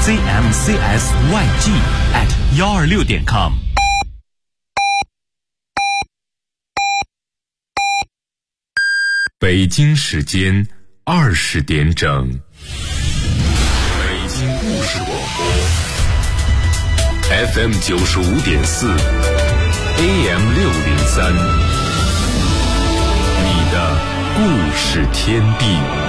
cmcsyg@126.com。 北京时间20点整，北京故事广播 FM 95.4 AM 603，你的故事天地。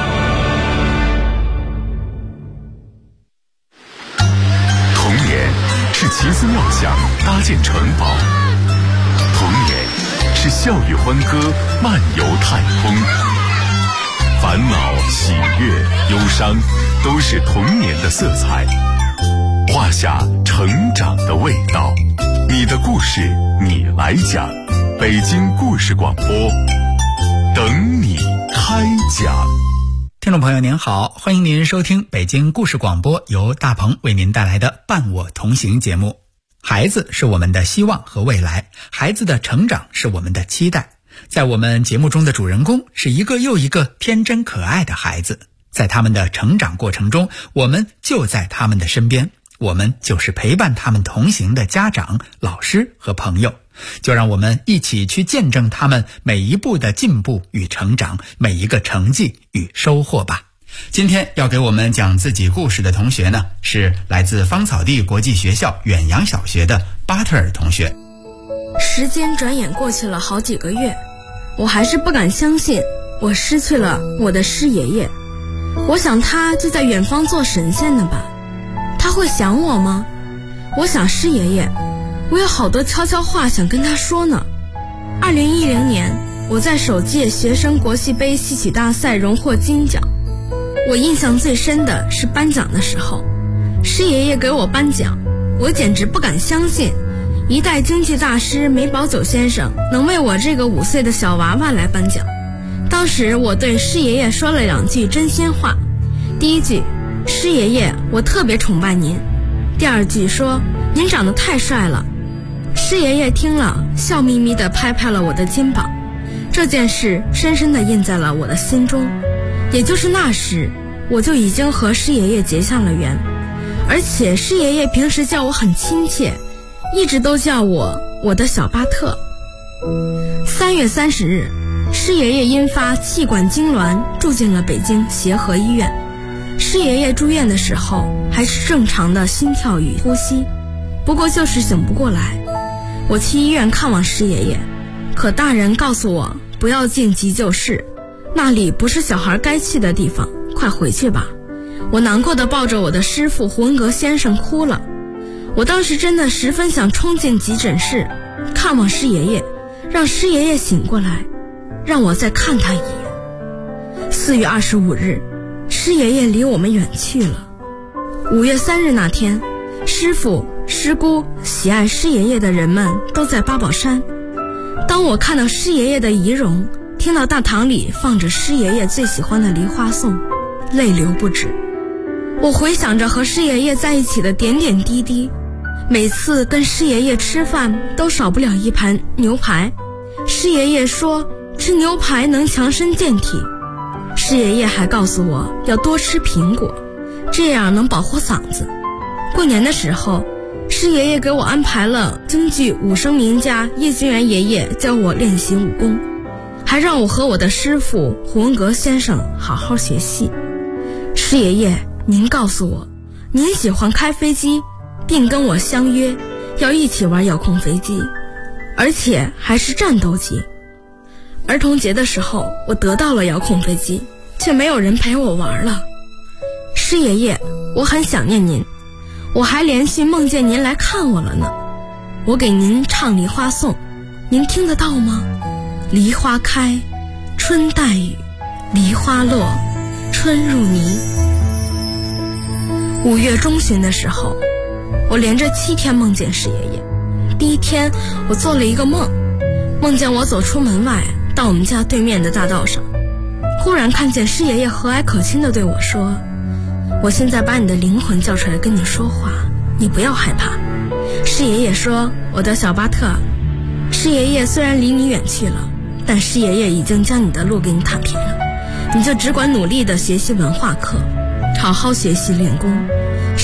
童年是奇思妙想搭建城堡，童年是笑语欢歌漫游太空，烦恼、喜悦、忧伤都是童年的色彩，画下成长的味道。你的故事你来讲，北京故事广播等你开讲。 听众朋友您好，欢迎您收听北京故事广播，由大鹏为您带来的伴我同行节目。孩子是我们的希望和未来，孩子的成长是我们的期待。在我们节目中的主人公是一个又一个天真可爱的孩子，在他们的成长过程中，我们就在他们的身边，我们就是陪伴他们同行的家长、老师和朋友。就让我们一起去见证他们每一步的进步与成长，每一个成绩与收获吧。今天要给我们讲自己故事的同学呢，是来自芳草地国际学校远洋小学的巴特尔同学。 时间转眼过去了好几个月，我还是不敢相信我失去了我的师爷爷。我想他就在远方做神仙呢吧，他会想我吗？我想师爷爷，我有好多悄悄话想跟他说呢。2010年，我在首届学生国戏杯戏曲大赛荣获金奖。我印象最深的是颁奖的时候，师爷爷给我颁奖，我简直不敢相信，一代京剧大师梅葆玖先生能为我这个5岁的小娃娃来颁奖。当时我对师爷爷说了2句真心话，第一句，师爷爷，我特别崇拜您；第二句说，您长得太帅了。师爷爷听了，笑眯眯地拍拍了我的肩膀。这件事深深地印在了我的心中，也就是那时，我就已经和师爷爷结下了缘。而且师爷爷平时叫我很亲切，一直都叫我的小巴特。3月30日，师爷爷因发气管痉挛住进了北京协和医院。师爷爷住院的时候还是正常的心跳与呼吸，不过就是醒不过来。我去医院看望师爷爷，可大人告诉我不要进急救室，那里不是小孩该去的地方，快回去吧。我难过地抱着我的师父胡文阁先生哭了。我当时真的十分想冲进急诊室看望师爷爷，让师爷爷醒过来，让我再看他一眼。4月25日，师爷爷离我们远去了。5月3日那天，师父、师姑、喜爱师爷爷的人们都在八宝山。当我看到师爷爷的遗容，听到大堂里放着师爷爷最喜欢的梨花颂，泪流不止。我回想着和师爷爷在一起的点点滴滴，每次跟师爷爷吃饭都少不了一盘牛排。师爷爷说吃牛排能强身健体，师爷爷还告诉我要多吃苹果，这样能保护嗓子。过年的时候，师爷爷给我安排了京剧武生名家叶君元爷爷教我练习武功，还让我和我的师父胡文阁先生好好学戏。师爷爷，您告诉我您喜欢开飞机，并跟我相约要一起玩遥控飞机，而且还是战斗机。儿童节的时候，我得到了遥控飞机，却没有人陪我玩了。师爷爷，我很想念您，我还连续梦见您来看我了呢。我给您唱梨花颂，您听得到吗？梨花开，春带雨，梨花落，春入泥。5月中旬的时候，我连着7天梦见师爷爷。第一天，我做了一个梦，梦见我走出门外，到我们家对面的大道上，忽然看见师爷爷和蔼可亲地对我说，我现在把你的灵魂叫出来跟你说话，你不要害怕。师爷爷说，我的小巴特，师爷爷虽然离你远去了，但师爷爷已经将你的路给你踏平了，你就只管努力地学习文化课，好好学习练功。师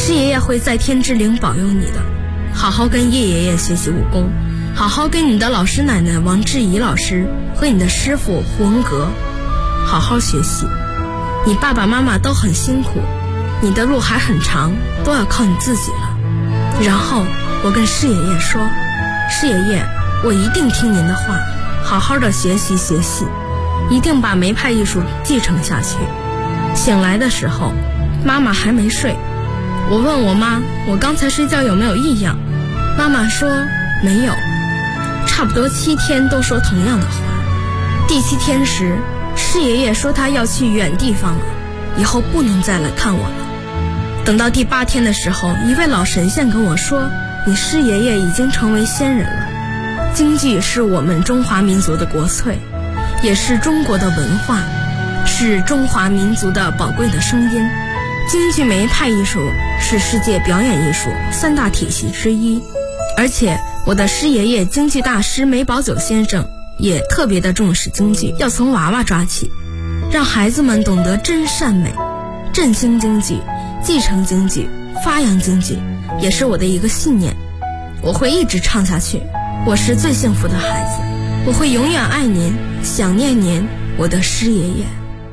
师爷爷会在天之灵保佑你的，好好跟叶爷爷学习武功，好好跟你的老师奶奶王志怡老师和你的师傅胡文阁好好学习。你爸爸妈妈都很辛苦，你的路还很长，都要靠你自己了。然后我跟师爷爷说，师爷爷，我一定听您的话，好好的学习学习，一定把梅派艺术继承下去。醒来的时候，妈妈还没睡，我问我妈，我刚才睡觉有没有异样？妈妈说没有，差不多7天都说同样的话。第7天时，师爷爷说他要去远地方了，以后不能再来看我了。等到第8天的时候，一位老神仙跟我说，你师爷爷已经成为仙人了。京剧是我们中华民族的国粹，也是中国的文化，是中华民族的宝贵的声音。京剧梅派艺术是世界表演艺术3大体系之一，而且我的师爷爷京剧大师梅葆玖先生也特别的重视京剧，要从娃娃抓起，让孩子们懂得真善美，振兴京剧，继承京剧，发扬京剧，也是我的一个信念。我会一直唱下去，我是最幸福的孩子，我会永远爱您，想念您，我的师爷爷。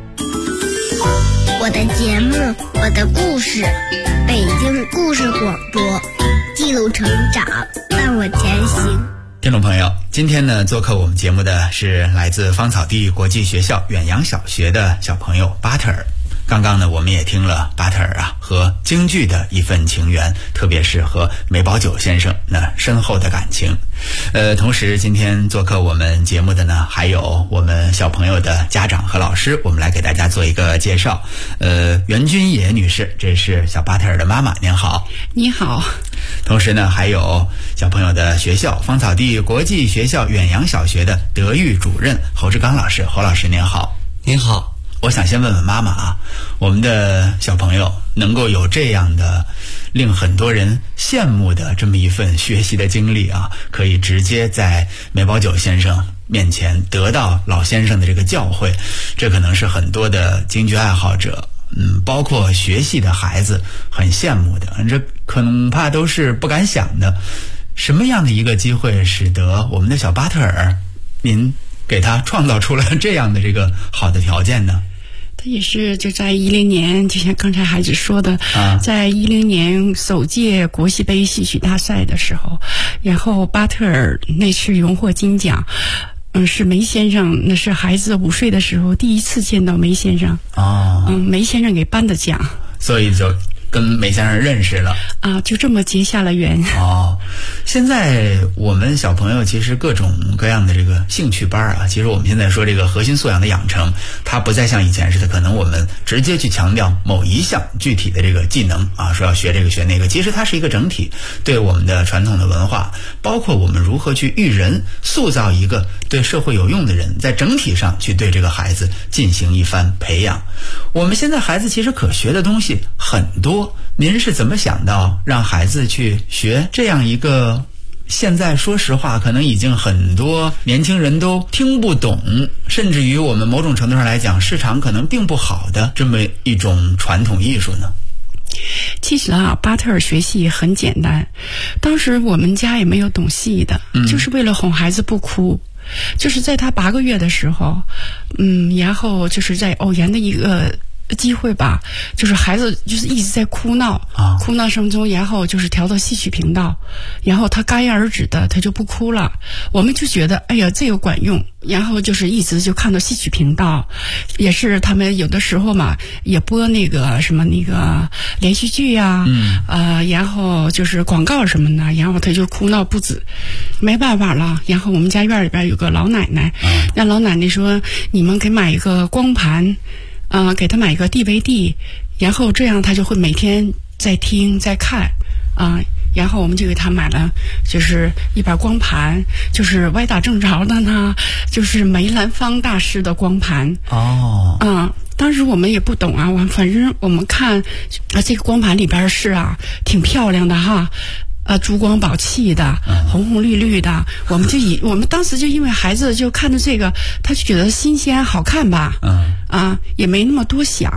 我的节目，我的故事，北京故事广播，记录成长，伴我前行。 听众朋友，今天呢，做客我们节目的是来自芳草地国际学校远洋小学的小朋友巴特尔。刚刚呢，我们也听了巴特尔和京剧的一份情缘，特别是和梅葆玖先生那深厚的感情。同时今天做客我们节目的呢，还有我们小朋友的家长和老师，我们来给大家做一个介绍。袁君野女士，这是小巴特尔的妈妈，您好。 你好。 同时呢，还有小朋友的学校芳草地国际学校远洋小学的德育主任侯志刚老师，侯老师您好。 您好。 我想先问问妈妈我们的小朋友能够有这样的令很多人羡慕的这么一份学习的经历可以直接在梅葆玖先生面前得到老先生的这个教诲，这可能是很多的京剧爱好者包括学戏的孩子很羡慕的，这恐怕都是不敢想的。什么样的一个机会使得我们的小巴特尔您给他创造出了这样的这个好的条件呢？ 他也是就在10年，就像刚才孩子说的，在10年首届国戏杯戏曲大赛的时候，然后巴特尔那次荣获金奖。是梅先生，那是孩子5岁的时候第一次见到梅先生。梅先生给颁的奖， 所以就跟梅先生认识了就这么结下了缘。 现在我们小朋友其实各种各样的这个兴趣班其实我们现在说这个核心素养的养成，它不再像以前似的，可能我们直接去强调某一项具体的这个技能说要学这个学那个，其实它是一个整体，对我们的传统的文化，包括我们如何去育人，塑造一个对社会有用的人，在整体上去对这个孩子进行一番培养。我们现在孩子其实可学的东西很多，您是怎么想到让孩子去学这样一个现在说实话可能已经很多年轻人都听不懂，甚至于我们某种程度上来讲市场可能并不好的这么一种传统艺术呢？ 其实巴特尔学戏很简单，当时我们家也没有懂戏的，就是为了哄孩子不哭。就是在他8个月的时候，然后就是在偶然的一个机会吧，就是孩子就是一直在哭闹哭闹声中，然后就是调到戏曲频道，然后他戛然而止的，他就不哭了。我们就觉得哎呀这个管用，然后就是一直就看到戏曲频道，也是他们有的时候嘛也播那个什么那个连续剧然后就是广告什么的，然后他就哭闹不止，没办法了。然后我们家院里边有个老奶奶，让老奶奶说你们给买一个光盘给他买一个 DVD， 然后这样他就会每天在听在看然后我们就给他买了就是一盘光盘，就是歪打正着的呢，就是梅兰芳大师的光盘当时我们也不懂反正我们看这个光盘里边是挺漂亮的珠光宝气的，红红绿绿的，我们当时就因为孩子就看着这个，他就觉得新鲜好看吧，也没那么多想，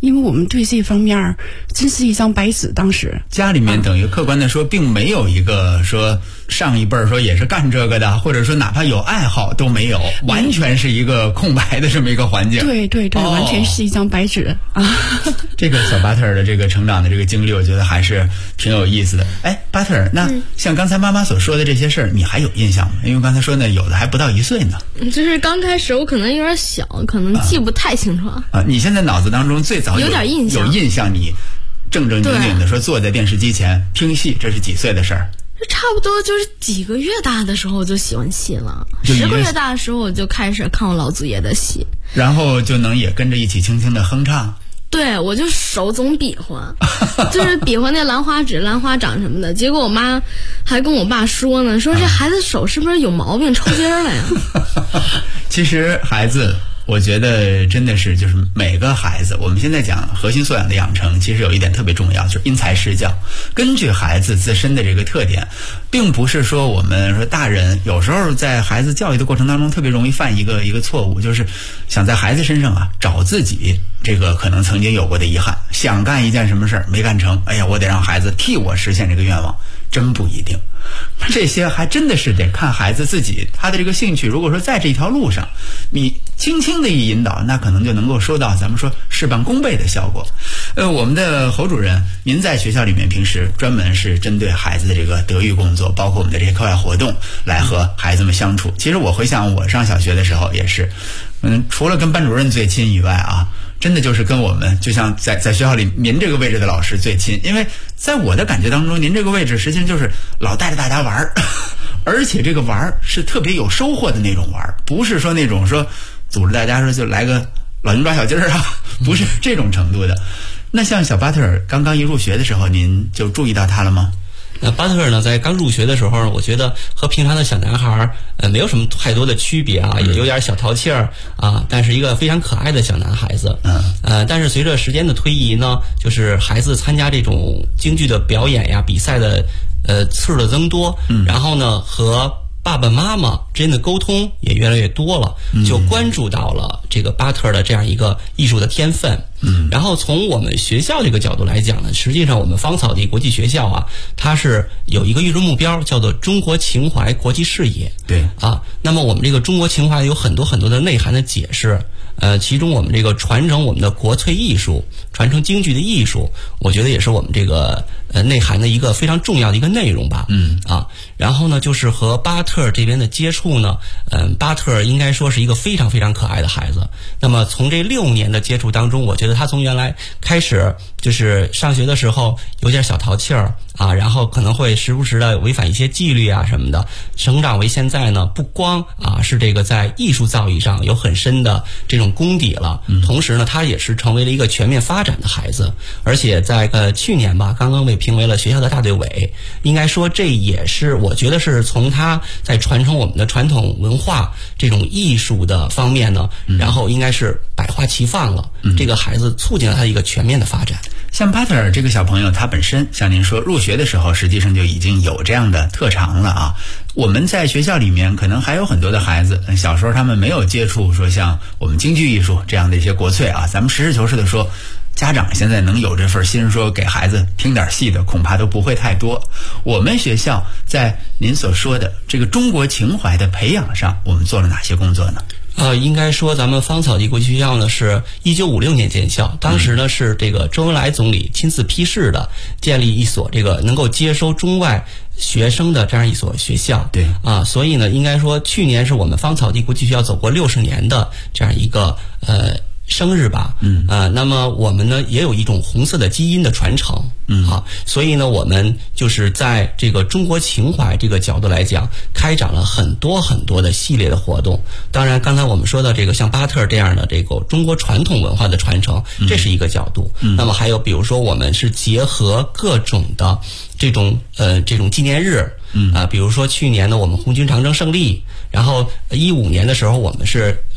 因为我们对这方面真是一张白纸。当时家里面等于客观的说，并没有一个说上一辈儿说也是干这个的，或者说哪怕有爱好都没有，完全是一个空白的这么一个环境。 对对对，完全是一张白纸啊。 这个小巴特尔的这个成长的这个经历，我觉得还是挺有意思的。哎，巴特尔，那像刚才妈妈所说的这些事儿，你还有印象吗？因为刚才说呢，有的还不到1岁呢。 就是刚开始我可能有点小，可能记不太清楚啊。你现在脑子当中最早有点印象， 有印象你正正经经的说坐在电视机前听戏，这是几岁的事儿？ 差不多就是几个月大的时候我就喜欢戏了，10个月大的时候我就开始看我老祖爷的戏， 然后就能也跟着一起轻轻的哼唱。 对，我就手总比划，就是比划那兰花指、兰花掌什么的。结果我妈还跟我爸说呢，说这孩子手是不是有毛病，抽筋了呀？ 其实孩子，我觉得真的是就是每个孩子，我们现在讲核心素养的养成，其实有一点特别重要，就是因材施教。根据孩子自身的这个特点，并不是说我们说大人有时候在孩子教育的过程当中特别容易犯一个错误，就是想在孩子身上找自己这个可能曾经有过的遗憾，想干一件什么事儿没干成，哎呀，我得让孩子替我实现这个愿望，真不一定。这些还真的是得看孩子自己，他的这个兴趣，如果说在这条路上，你轻轻的一引导，那可能就能够收到咱们说事半功倍的效果。我们的侯主任，您在学校里面平时专门是针对孩子的这个德育工作，包括我们的这些课外活动来和孩子们相处。其实我回想我上小学的时候也是，除了跟班主任最亲以外真的就是跟我们就像在学校里您这个位置的老师最亲，因为在我的感觉当中，您这个位置实际上就是老带着大家玩，而且这个玩是特别有收获的那种玩，不是说那种说组织大家说就来个老鹰抓小鸡儿不是这种程度的。那像小巴特尔刚刚一入学的时候，您就注意到他了吗？ 那巴特尔呢，在刚入学的时候，我觉得和平常的小男孩没有什么太多的区别也有点小淘气儿但是一个非常可爱的小男孩子。但是随着时间的推移呢，就是孩子参加这种京剧的表演呀、比赛的次数的增多，然后呢和爸爸妈妈之间的沟通也越来越多了，就关注到了这个巴特尔的这样一个艺术的天分。然后从我们学校这个角度来讲呢，实际上我们芳草地国际学校它是有一个预设目标，叫做中国情怀国际视野。 对那么我们这个中国情怀有很多很多的内涵的解释。其中我们这个传承我们的国粹艺术，传承京剧的艺术，我觉得也是我们这个内涵的一个非常重要的一个内容吧。然后呢，就是和巴特尔这边的接触呢，巴特尔应该说是一个非常非常可爱的孩子。那么从这6年的接触当中，我觉得他从原来开始就是上学的时候有点小淘气儿然后可能会时不时的违反一些纪律什么的，成长为现在呢，不光是这个在艺术造诣上有很深的这种功底了，同时呢，他也是成为了一个全面发展的孩子，而且在去年吧，刚刚被评为了学校的大队委。应该说这也是我觉得是从他在传承我们的传统文化这种艺术的方面呢，然后应该是百花齐放了。这个孩子促进了他一个全面的发展。 像巴特尔这个小朋友，他本身像您说入学的时候实际上就已经有这样的特长了我们在学校里面可能还有很多的孩子小时候他们没有接触说像我们京剧艺术这样的一些国粹咱们实事求是的说，家长现在能有这份心说给孩子听点戏的恐怕都不会太多。我们学校在您所说的这个中国情怀的培养上，我们做了哪些工作呢？ 应该说咱们芳草地国际学校呢是1956年建校，当时呢是这个周恩来总理亲自批示的，建立一所这个能够接收中外学生的这样一所学校。 对所以呢，应该说去年是我们芳草地国际学校走过60年的这样一个生日吧。那么我们呢也有一种红色的基因的传承。所以呢，我们就是在这个中国情怀这个角度来讲，开展了很多很多的系列的活动。当然，刚才我们说到这个像巴特尔这样的这个中国传统文化的传承，这是一个角度。那么还有比如说，我们是结合各种的这种纪念日。比如说去年呢，我们红军长征胜利，然后15年的时候，我们是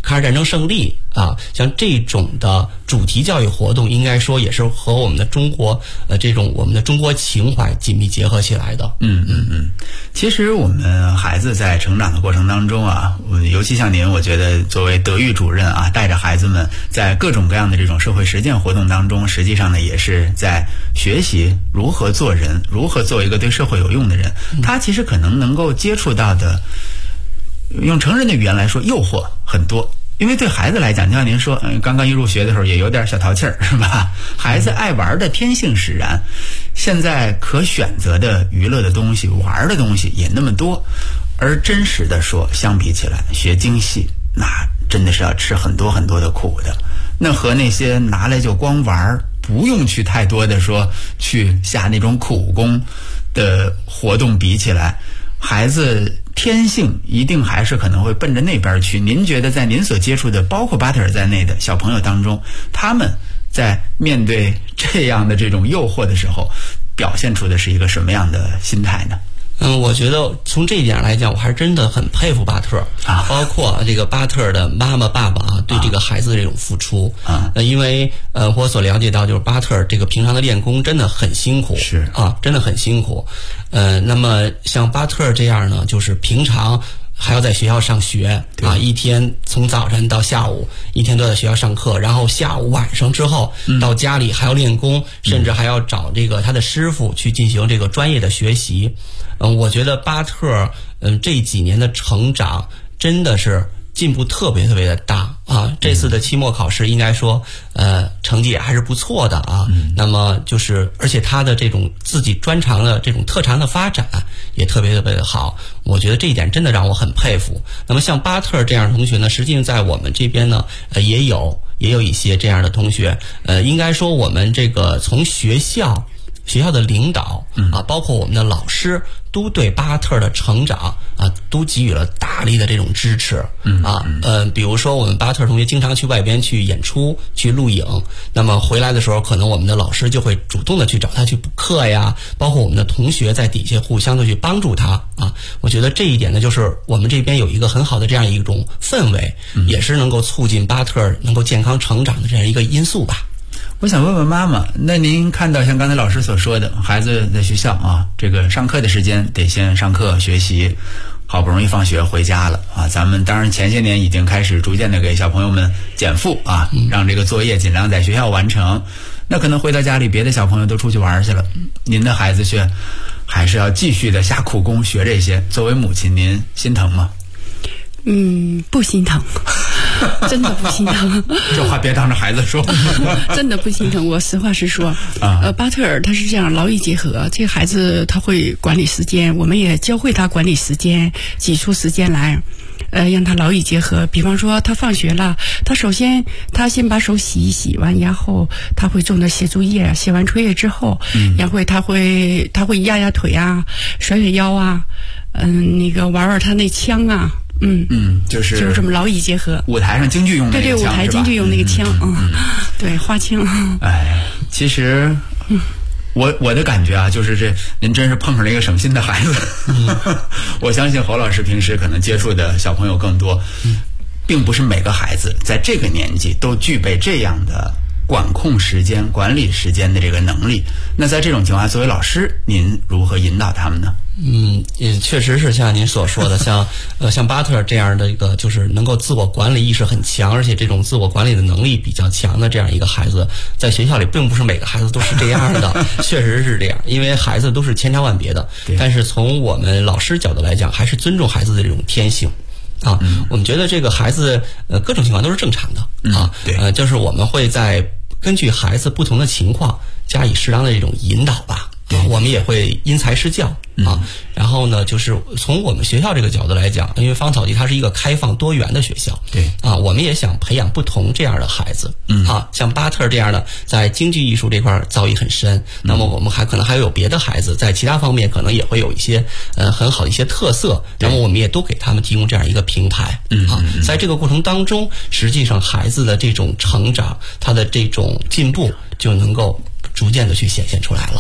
抗日战争胜利啊，像这种的主题教育活动，应该说也是和我们的中国这种我们的中国情怀紧密结合起来的。 其实我们孩子在成长的过程当中啊，尤其像您，我觉得作为德育主任啊，带着孩子们在各种各样的这种社会实践活动当中，实际上呢也是在学习如何做人，如何做一个对社会有用的人。他其实可能能够接触到的，用成人的语言来说，诱惑很多。因为对孩子来讲，就像您说，刚刚一入学的时候也有点小淘气儿，是吧？孩子爱玩的天性使然，现在可选择的娱乐的东西、玩的东西也那么多，而真实的说，相比起来，学京戏那真的是要吃很多很多的苦的。那和那些拿来就光玩，不用去太多的说去下那种苦功的活动比起来，孩子天性一定还是可能会奔着那边去。您觉得在您所接触的包括巴特尔在内的小朋友当中，他们在面对这样的这种诱惑的时候，表现出的是一个什么样的心态呢？ 我觉得从这一点来讲，我还是真的很佩服巴特啊，包括这个巴特尔的妈妈爸爸啊，对这个孩子的这种付出啊。因为我所了解到，就是巴特尔这个平常的练功真的很辛苦，是啊，真的很辛苦。那么像巴特尔这样呢，就是平常还要在学校上学啊，一天从早晨到下午，一天都在学校上课，然后下午晚上之后到家里还要练功，甚至还要找这个他的师傅去进行这个专业的学习。我觉得巴特这几年的成长真的是进步特别特别的大啊！这次的期末考试应该说成绩也还是不错的啊。那么就是而且他的这种自己专长的这种特长的发展也特别特别的好，我觉得这一点真的让我很佩服。那么像巴特这样的同学呢，实际上在我们这边呢也有一些这样的同学。应该说我们这个从学校的领导啊，包括我们的老师，都对巴特的成长啊，都给予了大力的这种支持啊。比如说我们巴特同学经常去外边去演出、去录影，那么回来的时候，可能我们的老师就会主动的去找他去补课呀，包括我们的同学在底下互相的去帮助他啊。我觉得这一点呢，就是我们这边有一个很好的这样一种氛围，也是能够促进巴特能够健康成长的这样一个因素吧。 我想问问妈妈，那您看到像刚才老师所说的，孩子在学校啊，这个上课的时间得先上课学习，好不容易放学回家了啊，咱们当然前些年已经开始逐渐的给小朋友们减负啊，让这个作业尽量在学校完成。那可能回到家里，别的小朋友都出去玩去了，您的孩子却还是要继续的下苦功学这些。作为母亲，您心疼吗？ 不心疼，真的不心疼。 这话别当着孩子说。 真的不心疼，我实话实说。巴特尔他是这样，劳逸结合。这个孩子他会管理时间，我们也教会他管理时间，挤出时间来，让他劳逸结合。比方说他放学了，他先把手洗一洗，完然后他会坐那写作业，写完作业之后，然后他会压压腿啊，甩甩腰啊，那个玩玩他那枪啊。 就是这么劳逸结合。 舞台上京剧用那个枪， 对，舞台京剧用那个枪，对，花枪。 其实我的感觉啊，就是您真是碰上了一个省心的孩子。我相信侯老师平时可能接触的小朋友更多，并不是每个孩子在这个年纪都具备这样的管控时间、管理时间的这个能力。那在这种情况下，作为老师，您如何引导他们呢？ 也确实是像您所说的，像巴特这样的一个就是能够自我管理意识很强，而且这种自我管理的能力比较强的这样一个孩子，在学校里并不是每个孩子都是这样的，确实是这样，因为孩子都是千差万别的。但是从我们老师角度来讲，还是尊重孩子的这种天性。我们觉得这个孩子各种情况都是正常的啊。就是我们会在根据孩子不同的情况加以适当的这种引导吧。我们也会因材施教啊。然后呢，就是从我们学校这个角度来讲，因为芳草集它是一个开放多元的学校，对啊，我们也想培养不同这样的孩子。像巴特这样的在京剧艺术这块造诣很深，那么我们可能还有别的孩子在其他方面可能也会有一些很好的一些特色，那么我们也都给他们提供这样一个平台。在这个过程当中，实际上孩子的这种成长，他的这种进步就能够逐渐的去显现出来了。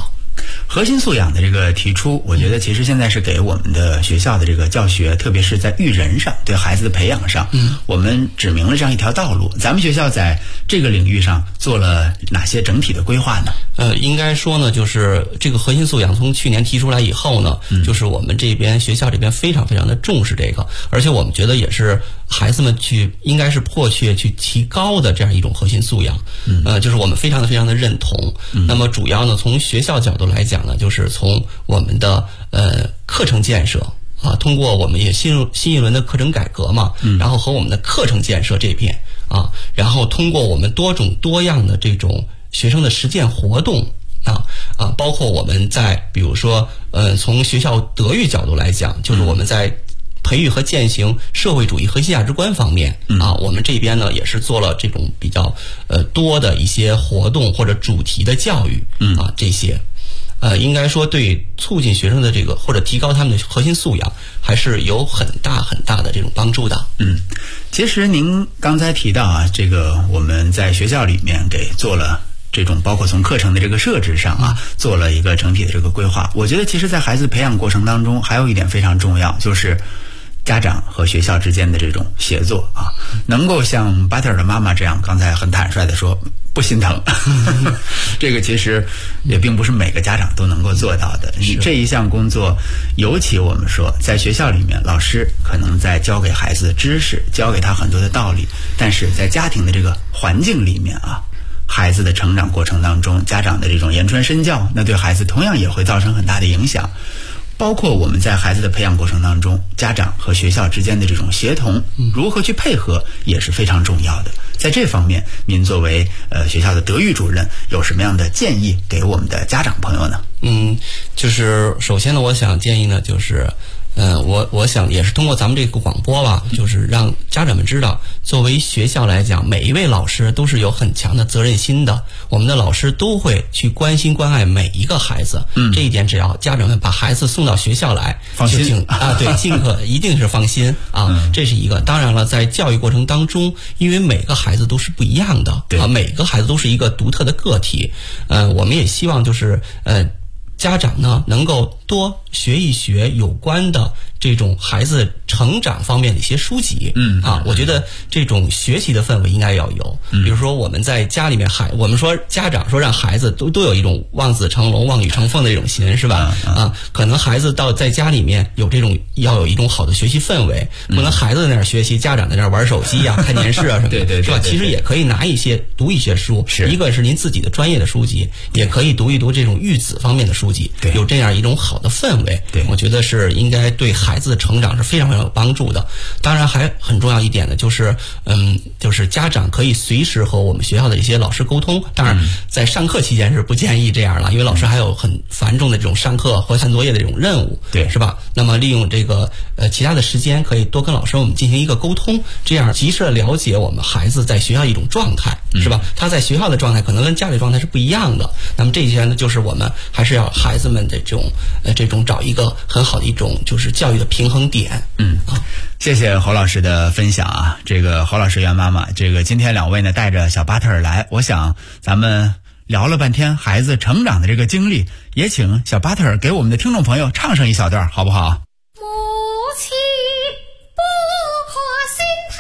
核心素养的这个提出，我觉得其实现在是给我们的学校的这个教学，特别是在育人上，对孩子的培养上，我们指明了这样一条道路。咱们学校在这个领域上做了哪些整体的规划呢？ 应该说呢，就是这个核心素养从去年提出来以后呢，就是我们这边学校这边非常非常的重视这个，而且我们觉得也是孩子们应该是迫切去提高的这样一种核心素养。就是我们非常的认同。那么主要呢，从学校角度来讲呢，就是从我们的课程建设啊，通过我们也新一轮的课程改革嘛，然后和我们的课程建设这片啊，然后通过我们多种多样的这种学生的实践活动包括我们在比如说从学校德育角度来讲，就是我们在培育和践行社会主义核心价值观方面我们这边呢也是做了这种比较多的一些活动或者主题的教育这些应该说对促进学生的这个或者提高他们的核心素养还是有很大的这种帮助的。 其实您刚才提到这个我们在学校里面给做了这种包括从课程的这个设置上做了一个整体的这个规划。我觉得其实在孩子培养过程当中还有一点非常重要，就是家长和学校之间的这种协作能够像巴特尔的妈妈这样刚才很坦率的说不心疼这个其实也并不是每个家长都能够做到的。这一项工作尤其我们说在学校里面，老师可能在教给孩子知识，教给他很多的道理，但是在家庭的这个环境里面孩子的成长过程当中，家长的这种言传身教，那对孩子同样也会造成很大的影响。包括我们在孩子的培养过程当中，家长和学校之间的这种协同，如何去配合也是非常重要的。在这方面，您作为学校的德育主任，有什么样的建议给我们的家长朋友呢？ 就是首先呢，我想建议呢，就是我想也是通过咱们这个广播吧，就是让家长们知道，作为学校来讲，每一位老师都是有很强的责任心的。我们的老师都会去关心关爱每一个孩子，这一点只要家长们把孩子送到学校来， 放心对，一定是放心这是一个。当然了，在教育过程当中，因为每个孩子都是不一样的每个孩子都是一个独特的个体，我们也希望就是家长呢能够多学一学有关的这种孩子成长方面的一些书籍我觉得这种学习的氛围应该要有。比如说我们在家里面我们说家长说让孩子都有一种望子成龙望女成凤的这种心是吧可能孩子在家里面有这种要有一种好的学习氛围，不能孩子在那儿学习，家长在那儿玩手机看电视什么的是吧？其实也可以读一些书，一个是您自己的专业的书籍，也可以读一读这种育子方面的书籍，有这样一种好的氛围，我觉得是应该对孩子的成长是非常非常有帮助的。当然还很重要一点的就是就是家长可以随时和我们学校的一些老师沟通，当然在上课期间是不建议这样了，因为老师还有很繁重的这种上课和看作业的这种任务，是吧？那么利用这个其他的时间，可以多跟老师我们进行一个沟通，这样及时的了解我们孩子在学校一种状态，是吧？他在学校的状态可能跟家里状态是不一样的。那么这些呢，就是我们还是要孩子们的这种找一个很好的一种就是教育的平衡点。 谢谢侯老师的分享这个侯老师袁妈妈，这个今天两位呢带着小巴特尔来，我想咱们聊了半天孩子成长的这个经历，也请小巴特尔给我们的听众朋友唱上一小段好不好？ 母亲不可心太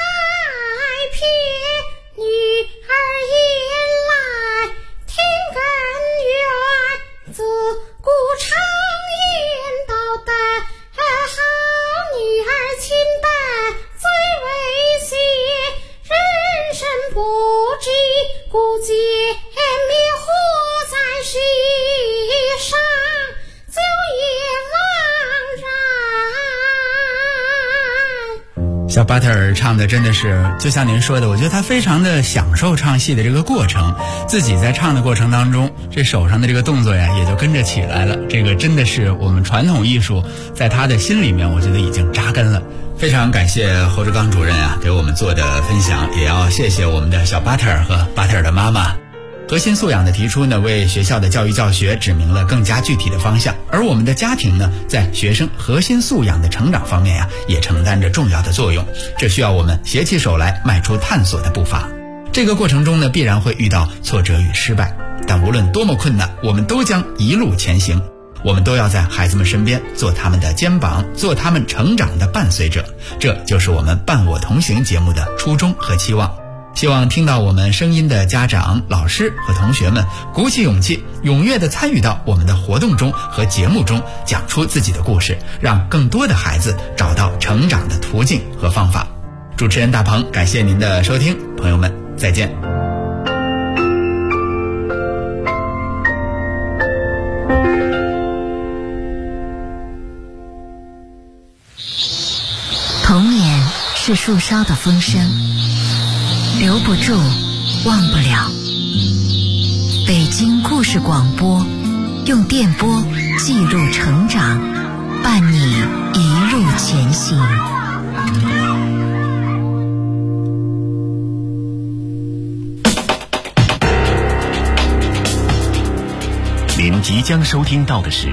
撇，女儿引来天根源，自古常言道的好女儿亲的最为些，人生不知故界灭活在世上，就也茫然。 小巴特尔唱的真的是就像您说的，我觉得他非常的享受唱戏的这个过程，自己在唱的过程当中，这手上的这个动作呀也就跟着起来了，这个真的是我们传统艺术在他的心里面我觉得已经扎根了。非常感谢侯志刚主任给我们做的分享，也要谢谢我们的小巴特尔和巴特尔的妈妈。核心素养的提出呢，为学校的教育教学指明了更加具体的方向，而我们的家庭呢，在学生核心素养的成长方面也承担着重要的作用，这需要我们携起手来迈出探索的步伐。这个过程中呢，必然会遇到挫折与失败， 但无论多么困难，我们都将一路前行。我们都要在孩子们身边，做他们的肩膀，做他们成长的伴随者。这就是我们伴我同行节目的初衷和期望。希望听到我们声音的家长、老师和同学们鼓起勇气，踊跃地参与到我们的活动中和节目中，讲出自己的故事，让更多的孩子找到成长的途径和方法。主持人大鹏，感谢您的收听，朋友们再见。 童年是树梢的风声，留不住，忘不了。北京故事广播，用电波记录成长，伴你一路前行。 您即将收听到的是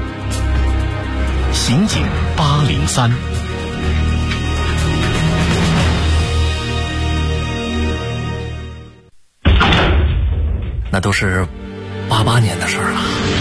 刑警803。 那都是88年的事儿了。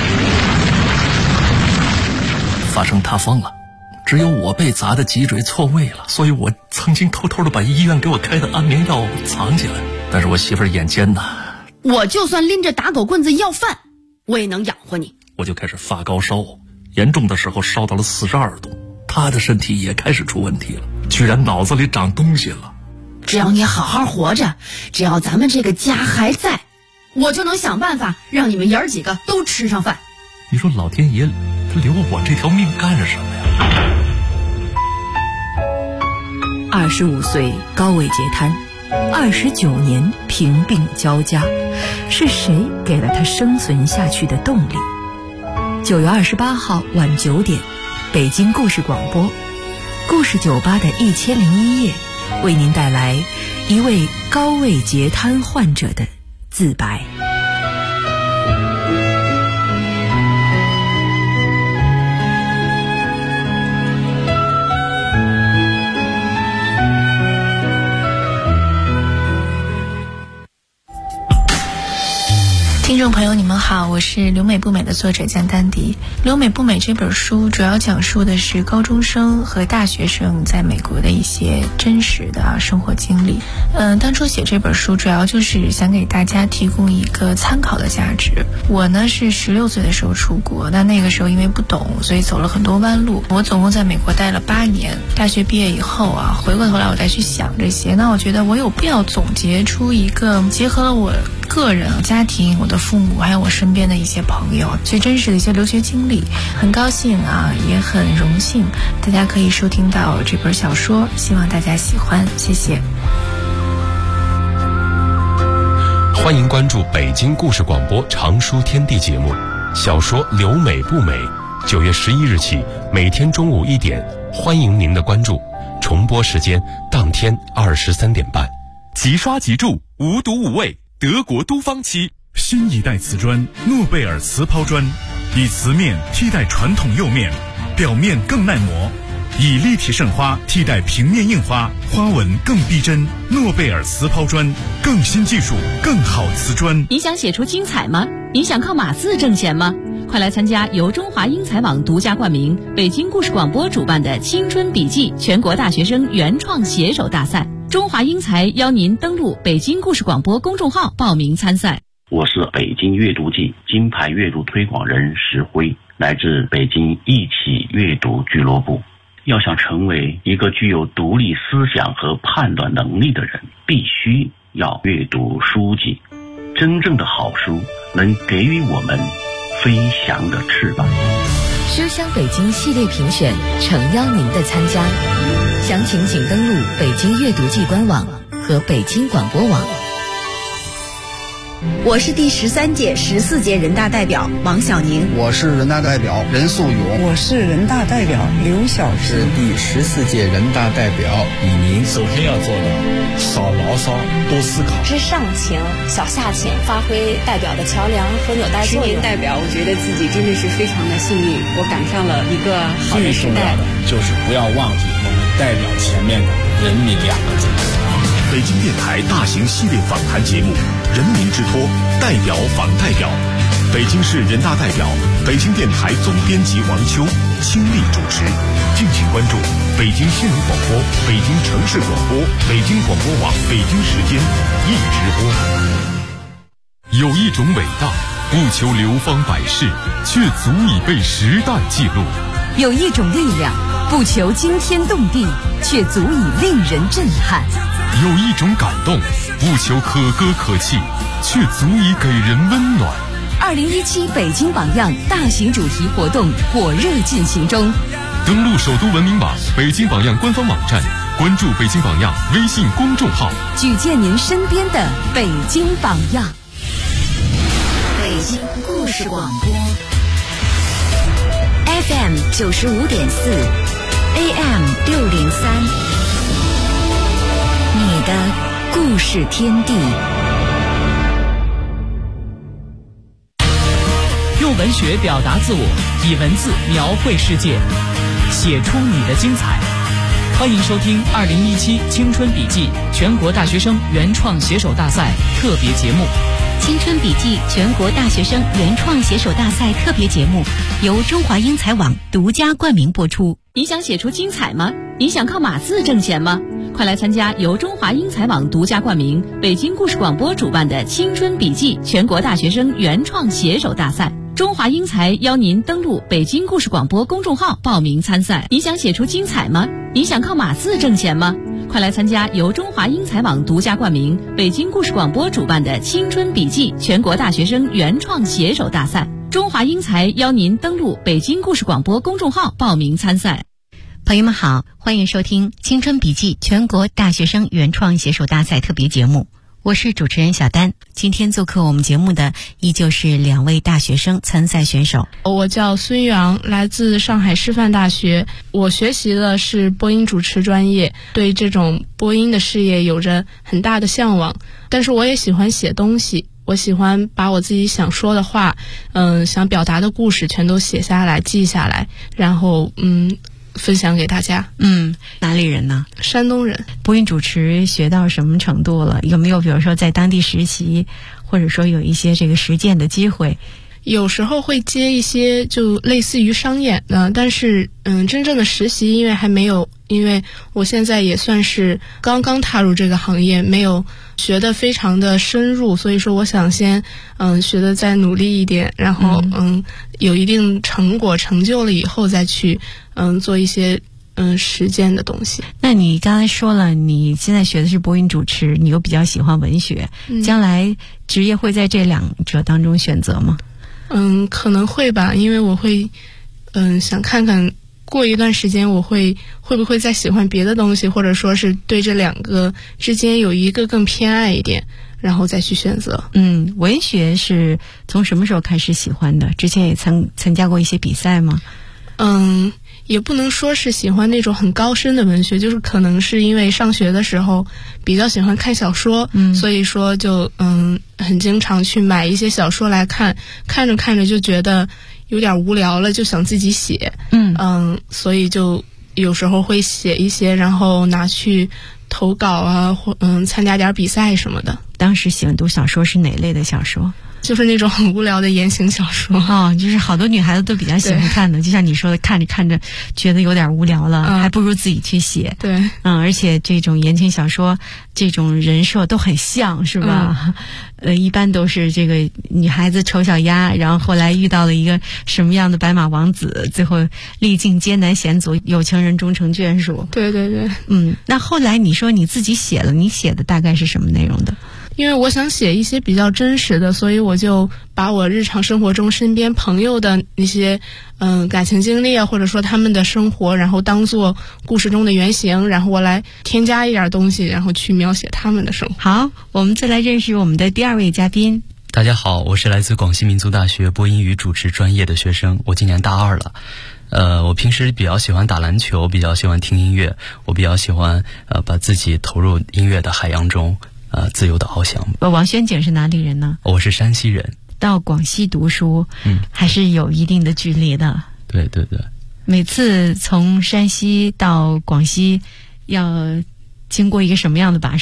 发生塌方了，只有我被砸的脊椎错位了，所以我曾经偷偷的把医院给我开的安眠药藏起来。但是我媳妇儿眼尖呐， 我就算拎着打狗棍子要饭，我也能养活你。 我就开始发高烧，严重的时候烧到了42度。她的身体也开始出问题了，居然脑子里长东西了。 只要你好好活着，只要咱们这个家还在，我就能想办法让你们爷儿几个都吃上饭。 你说老天爷他留我这条命干什么呀 ？25岁高位截瘫，29年贫病交加，是谁给了他生存下去的动力？9月28号晚9点，北京故事广播，故事酒吧的1001夜，为您带来一位高位截瘫患者的自白。 听众朋友你们好，我是留美不美的作者江丹迪。留美不美这本书主要讲述的是高中生和大学生在美国的一些真实的生活经历。当初写这本书主要就是想给大家提供一个参考的价值。我呢是16岁的时候出国，那个时候因为不懂，所以走了很多弯路。我总共在美国待了8年，大学毕业以后回过头来我再去想这些，那我觉得我有必要总结出一个结合了我个人、家庭、我的父母还有我身边的一些朋友最真实的一些留学经历。很高兴也很荣幸大家可以收听到这本小说，希望大家喜欢，谢谢。 欢迎关注北京故事广播长书天地节目，小说留美不美，9月11日起每天中午1点，欢迎您的关注，重播时间当天23点半。 即刷即注，无毒无味，德国都方漆。 新一代瓷砖诺贝尔瓷抛砖，以瓷面替代传统釉面，表面更耐磨，以立体渗花替代平面印花，花纹更逼真。诺贝尔瓷抛砖，更新技术，更好瓷砖。 你想写出精彩吗？你想靠码字挣钱吗？快来参加由中华英才网独家冠名、北京故事广播主办的青春笔记全国大学生原创写手大赛。中华英才邀您登录北京故事广播公众号报名参赛。 我是北京阅读季金牌阅读推广人石辉，来自北京一起阅读俱乐部。要想成为一个具有独立思想和判断能力的人，必须要阅读书籍。真正的好书能给予我们飞翔的翅膀。 书香北京系列评选诚邀您的参加，详情请登录北京阅读季官网和北京广播网。 我是第13届、14届人大代表王小宁。 我是人大代表任素勇。 我是人大代表刘晓石。 是第14届人大代表李宁。 首先要做的，少牢骚，多思考。 知上情，小下情，发挥代表的桥梁和纽带作用。 10年代表，我觉得自己真的是非常的幸运，我赶上了一个好的时代。 最重要的就是不要忘记我们代表前面的人民2个字。 北北京电台大型系列访谈节目《人民之托》，代表访代表，北京市人大代表、北京电台总编辑王秋倾力主持。敬请关注北京新闻广播、北京城市广播、北京广播网北京时间一直播。有一种伟大，不求流芳百世，却足以被时代记录； 有一种力量，不求惊天动地，却足以令人震撼； 有一种感动，不求可歌可泣，却足以给人温暖。 2017北京榜样大型主题活动火热进行中， 登录首都文明网、北京榜样官方网站，关注北京榜样微信公众号， 举荐您身边的北京榜样。 北京故事广播 FM 95.4 AM 603，你的故事天地。 用文学表达自我，以文字描绘世界，写出你的精彩。欢迎收听2017青春笔记全国大学生原创写手大赛特别节目。 青春笔记全国大学生原创写手大赛特别节目由中华英才网独家冠名播出。你想写出精彩吗？你想靠码字挣钱吗？快来参加由中华英才网独家冠名、北京故事广播主办的青春笔记全国大学生原创写手大赛。中华英才邀您登录北京故事广播公众号报名参赛。你想写出精彩吗？你想靠码字挣钱吗？快来参加由中华英才网独家冠名、北京故事广播主办的青春笔记全国大学生原创写手大赛。中华英才邀您登录北京故事广播公众号报名参赛。朋友们好，欢迎收听青春笔记全国大学生原创写手大赛特别节目。我是主持人小丹，今天做客我们节目的依旧是两位大学生参赛选手。 我叫孙阳，来自上海师范大学，我学习的是播音主持专业，对这种播音的事业有着很大的向往，但是我也喜欢写东西，我喜欢把我自己想说的话，想表达的故事全都写下来记下来，然后分享给大家。 哪里人呢？ 山东人。 播音主持学到什么程度了？有没有比如说在当地实习，或者说有一些这个实践的机会？ 有时候会接一些就类似于商演的，但是真正的实习因为还没有，因为我现在也算是刚刚踏入这个行业，没有学得非常的深入，所以说我想先学得再努力一点，然后有一定成果成就了以后再去做一些实践的东西。 那你刚才说了你现在学的是播音主持，你又比较喜欢文学，将来职业会在这两者当中选择吗？ 可能会吧，因为我会想看看过一段时间我会不会再喜欢别的东西，或者说是对这两个之间有一个更偏爱一点，然后再去选择。 文学是从什么时候开始喜欢的？之前也参加过一些比赛吗？ 也不能说是喜欢那种很高深的文学，就是可能是因为上学的时候比较喜欢看小说，所以说就很经常去买一些小说来看，看着看着就觉得有点无聊了，就想自己写。所以就有时候会写一些，然后拿去投稿啊，或参加点比赛什么的。 当时喜欢读小说是哪类的小说？ 就是那种很无聊的言情小说。 就是好多女孩子都比较喜欢看的，就像你说的，看着看着觉得有点无聊了，还不如自己去写。 对， 而且这种言情小说这种人设都很像，是吧？一般都是这个女孩子丑小鸭，然后后来遇到了一个什么样的白马王子，最后历尽艰难险阻，有情人终成眷属。 对对对。 那后来你说你自己写了，你写的大概是什么内容的？ 因为我想写一些比较真实的，所以我就把我日常生活中身边朋友的那些感情经历啊，或者说他们的生活，然后当做故事中的原型，然后我来添加一点东西，然后去描写他们的生活。 好，我们再来认识我们的第二位嘉宾。 大家好，我是来自广西民族大学播音与主持专业的学生，我今年大2了。我平时比较喜欢打篮球，比较喜欢听音乐，我比较喜欢把自己投入音乐的海洋中。自由的翱翔。 王宣景是哪里人呢？ 我是山西人。 到广西读书，还是有一定的距离的。 对对对。 每次从山西到广西，要经过一个什么样的跋涉？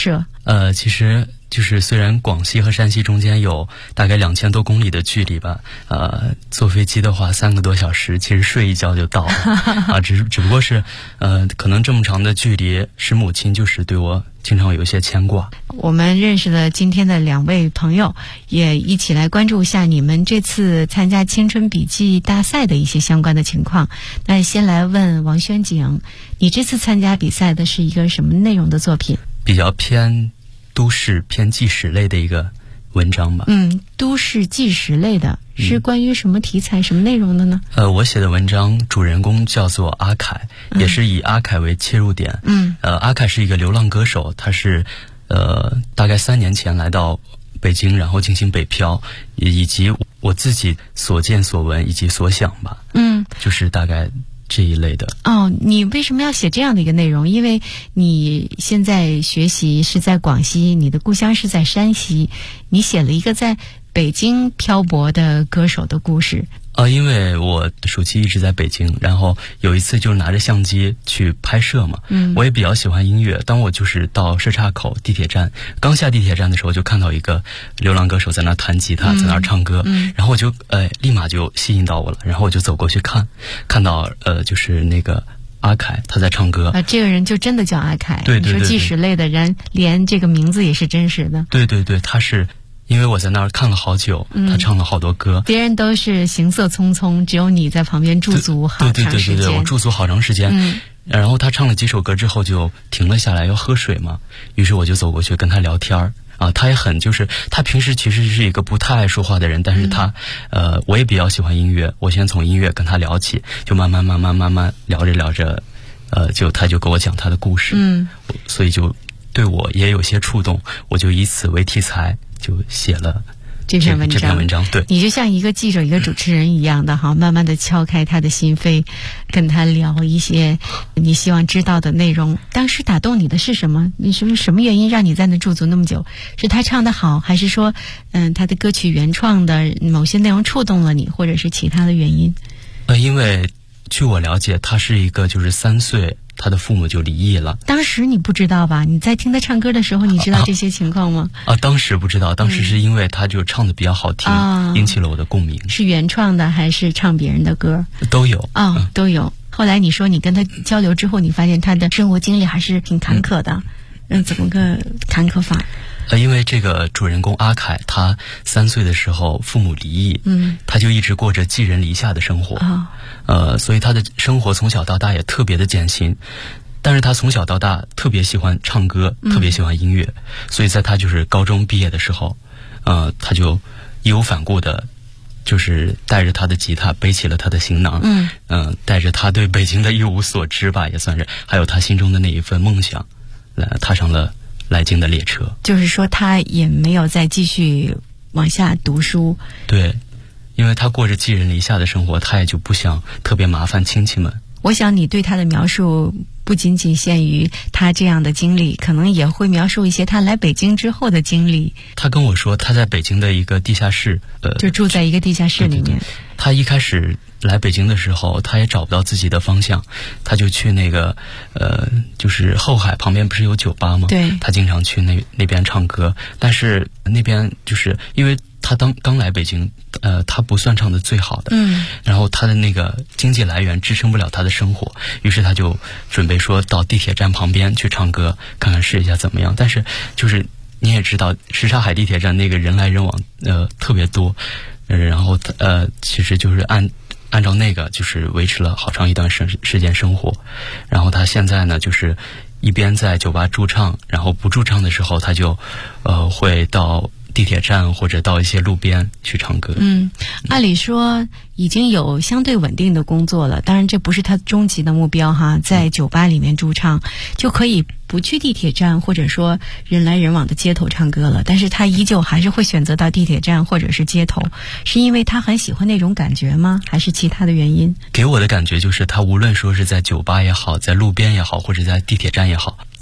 其实就是虽然广西和山西中间有大概2000多公里的距离吧，坐飞机的话3个多小时，其实睡一觉就到了啊，只不过是可能这么长的距离，使母亲就是对我经常有一些牵挂。 我们认识了今天的2位朋友，也一起来关注一下你们这次参加青春笔记大赛的一些相关的情况。那先来问王宣景，你这次参加比赛的是一个什么内容的作品？ 比较偏都市偏纪实类的一个文章吧。 都市纪实类的，是关于什么题材、什么内容的呢？ 我写的文章主人公叫做阿凯，也是以阿凯为切入点。阿凯是一个流浪歌手，他是大概3年前来到北京，然后进行北漂，以及我自己所见所闻以及所想吧。就是大概这一类的。 你为什么要写这样的一个内容？因为你现在学习是在广西，你的故乡是在山西，你写了一个在北京漂泊的歌手的故事。 因为我暑期一直在北京，然后有一次就拿着相机去拍摄嘛。我也比较喜欢音乐，当我就是到什刹口地铁站，刚下地铁站的时候，就看到一个流浪歌手在那弹吉他，在那唱歌，然后我就立马就吸引到我了，然后我就走过去看到就是那个阿凯他在唱歌。这个人就真的叫阿凯。对，你说纪实类的人，连这个名字也是真实的。对，他是。因为我在那儿看了好久，他唱了好多歌，别人都是行色匆匆，只有你在旁边驻足好长时间。对，我驻足好长时间。然后他唱了几首歌之后就停了下来，要喝水嘛，于是我就走过去跟他聊天啊，他也很就是他平时其实是一个不太爱说话的人，但是他我也比较喜欢音乐，我先从音乐跟他聊起，就慢慢聊着他就给我讲他的故事。所以就对我也有些触动，我就以此为题材就写了这篇文章。对，你就像一个记者一个主持人一样的哈，慢慢的敲开他的心扉，跟他聊一些你希望知道的内容。当时打动你的是什么？你什么原因让你在那驻足那么久？是他唱得好，还是说他的歌曲原创的某些内容触动了你，或者是其他的原因？因为据我了解，他是一个就是3岁他的父母就离异了。当时你不知道吧？你在听他唱歌的时候，你知道这些情况吗？当时不知道，当时是因为他就唱的比较好听，引起了我的共鸣。是原创的还是唱别人的歌？都有。都有。后来你说你跟他交流之后，你发现他的生活经历还是挺坎坷的。怎么个坎坷法？因为这个主人公阿凯，他3岁的时候父母离异，他就一直过着寄人篱下的生活。所以他的生活从小到大也特别的艰辛，但是他从小到大特别喜欢唱歌，特别喜欢音乐，所以在他就是高中毕业的时候，他就义无反顾的就是带着他的吉他，背起了他的行囊，带着他对北京的一无所知吧，也算是，还有他心中的那一份梦想，踏上了来京的列车。就是说他也没有再继续往下读书。对，因为他过着寄人篱下的生活，他也就不想特别麻烦亲戚们。我想你对他的描述不仅仅限于他这样的经历，可能也会描述一些他来北京之后的经历。他跟我说他在北京的一个地下室，就住在一个地下室里面。对，他一开始来北京的时候，他也找不到自己的方向，他就去那个就是后海旁边不是有酒吧吗？对，他经常去那边唱歌，但是那边就是因为他刚来北京，他不算唱的最好的，然后他的那个经济来源支撑不了他的生活，于是他就准备说到地铁站旁边去唱歌，看看试一下怎么样。但是就是你也知道，什刹海地铁站那个人来人往，特别多，然后其实就是按照那个就是维持了好长一段时间生活。然后他现在呢，就是一边在酒吧驻唱，然后不驻唱的时候，他就会到地铁站或者到一些路边去唱歌。按理说已经有相对稳定的工作了，当然这不是他终极的目标哈，在酒吧里面驻唱就可以不去地铁站或者说人来人往的街头唱歌了，但是他依旧还是会选择到地铁站或者是街头，是因为他很喜欢那种感觉吗？还是其他的原因？给我的感觉就是他无论说是在酒吧也好，在路边也好，或者在地铁站也好，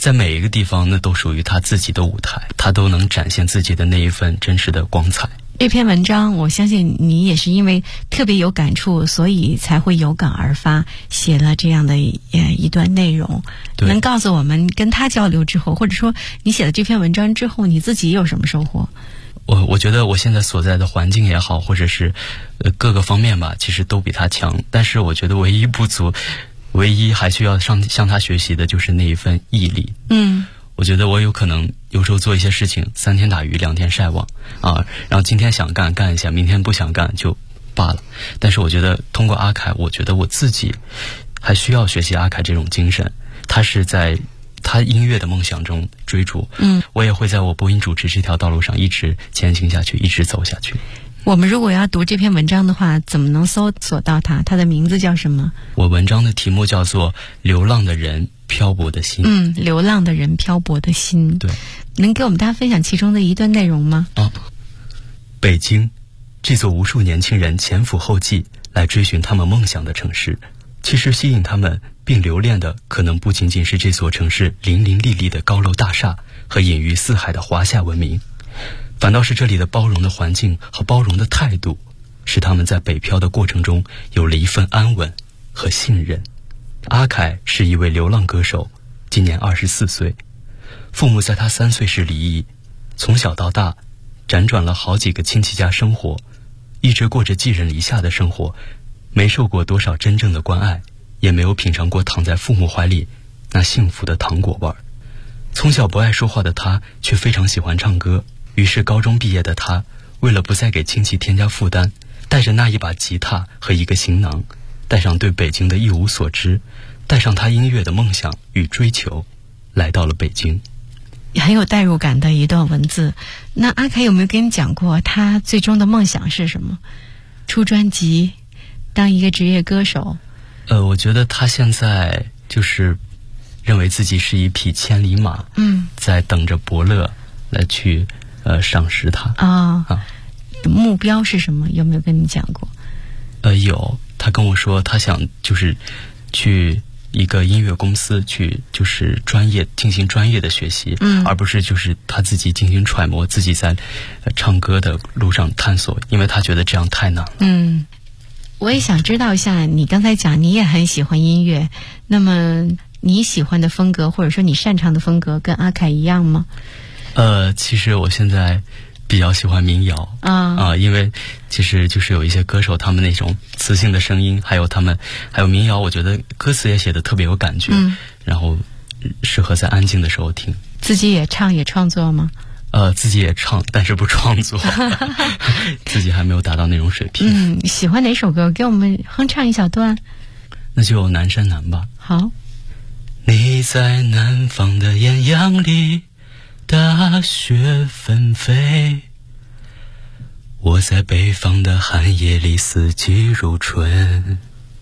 在每一个地方那都属于他自己的舞台，他都能展现自己的那一份真实的光彩。 这篇文章我相信你也是因为特别有感触，所以才会有感而发，写了这样的一段内容。能告诉我们跟他交流之后，或者说你写了这篇文章之后你自己有什么收获？ 我觉得我现在所在的环境也好，或者是各个方面吧，其实都比他强，但是我觉得唯一不足，唯一还需要向他学习的就是那一份毅力。我觉得我有可能有时候做一些事情3天打鱼2天晒网啊，然后今天想干一下，明天不想干就罢了。但是我觉得通过阿凯，我觉得我自己还需要学习阿凯这种精神，他是在他音乐的梦想中追逐，我也会在我播音主持这条道路上一直前行下去，一直走下去。 我们如果要读这篇文章的话，怎么能搜索到它？它的名字叫什么？ 我文章的题目叫做《流浪的人，漂泊的心》。 流浪的人，漂泊的心。 对， 能给我们大家分享其中的一段内容吗？ 北京，这座无数年轻人前赴后继来追寻他们梦想的城市，其实吸引他们并留恋的可能不仅仅是这座城市林林立立的高楼大厦和隐于四海的华夏文明，反倒是这里的包容的环境和包容的态度，使他们在北漂的过程中有了一份安稳和信任。阿凯是一位流浪歌手，今年24岁，父母在他3岁时离异，从小到大辗转了好几个亲戚家生活，一直过着寄人篱下的生活，没受过多少真正的关爱，也没有品尝过躺在父母怀里那幸福的糖果味儿。从小不爱说话的他却非常喜欢唱歌，于是高中毕业的他为了不再给亲戚添加负担，带着那一把吉他和一个行囊，带上对北京的一无所知，带上他音乐的梦想与追求，来到了北京。 很有代入感的一段文字。那阿凯有没有跟你讲过他最终的梦想是什么？出专辑，当一个职业歌手？ 我觉得他现在就是认为自己是一匹千里马，在等着伯乐来去赏识他。 目标是什么？有没有跟你讲过？ 有，他跟我说他想就是去一个音乐公司去就是进行专业的学习，而不是就是他自己进行揣摩，自己在唱歌的路上探索，因为他觉得这样太难了。 我也想知道一下，你刚才讲你也很喜欢音乐，那么你喜欢的风格或者说你擅长的风格跟阿凯一样吗？ 其实我现在比较喜欢民谣因为其实就是有一些歌手他们那种磁性的声音，还有民谣，我觉得歌词也写得特别有感觉，然后适合在安静的时候听。 自己也唱也创作吗？ 自己也唱，但是不创作自己还没有达到那种水平。 喜欢哪首歌？给我们哼唱一小段。 那就南山南吧。 好。 你在南方的艳阳里大雪纷飞，我在北方的寒夜里四季如春。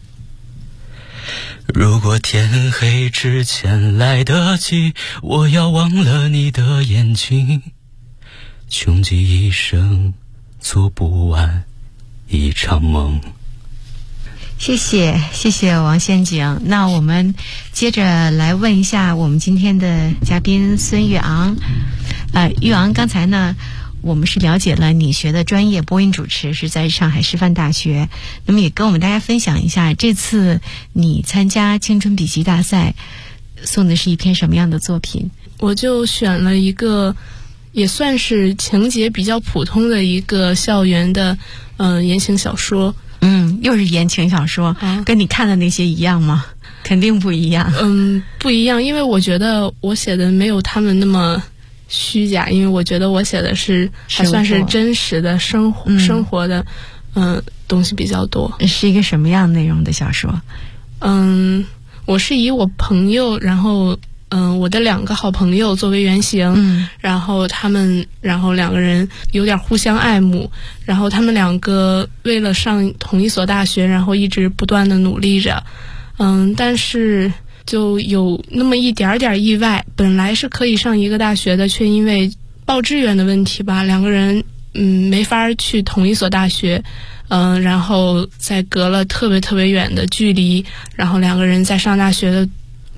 如果天黑之前来得及，我要忘了你的眼睛，穷极一生做不完一场梦。 谢谢王先景。那我们接着来问一下我们今天的嘉宾孙玉昂。玉昂，刚才呢我们是了解了你学的专业播音主持是在上海师范大学，那么也跟我们大家分享一下这次你参加青春笔记大赛送的是一篇什么样的作品？ 我就选了一个也算是情节比较普通的一个校园的言情小说。 又是言情小说，跟你看的那些一样吗？肯定不一样。 不一样，因为我觉得我写的没有他们那么虚假，因为我觉得我写的是还算是真实的生活的东西比较多。 是一个什么样内容的小说？ 我是以我朋友，然后我的2个好朋友作为原型，然后2个人有点互相爱慕，然后他们2个为了上同一所大学，然后一直不断的努力着，但是就有那么一点点意外，本来是可以上一个大学的，却因为报志愿的问题吧，2个人没法去同一所大学，然后在隔了特别特别远的距离，然后2个人在上大学的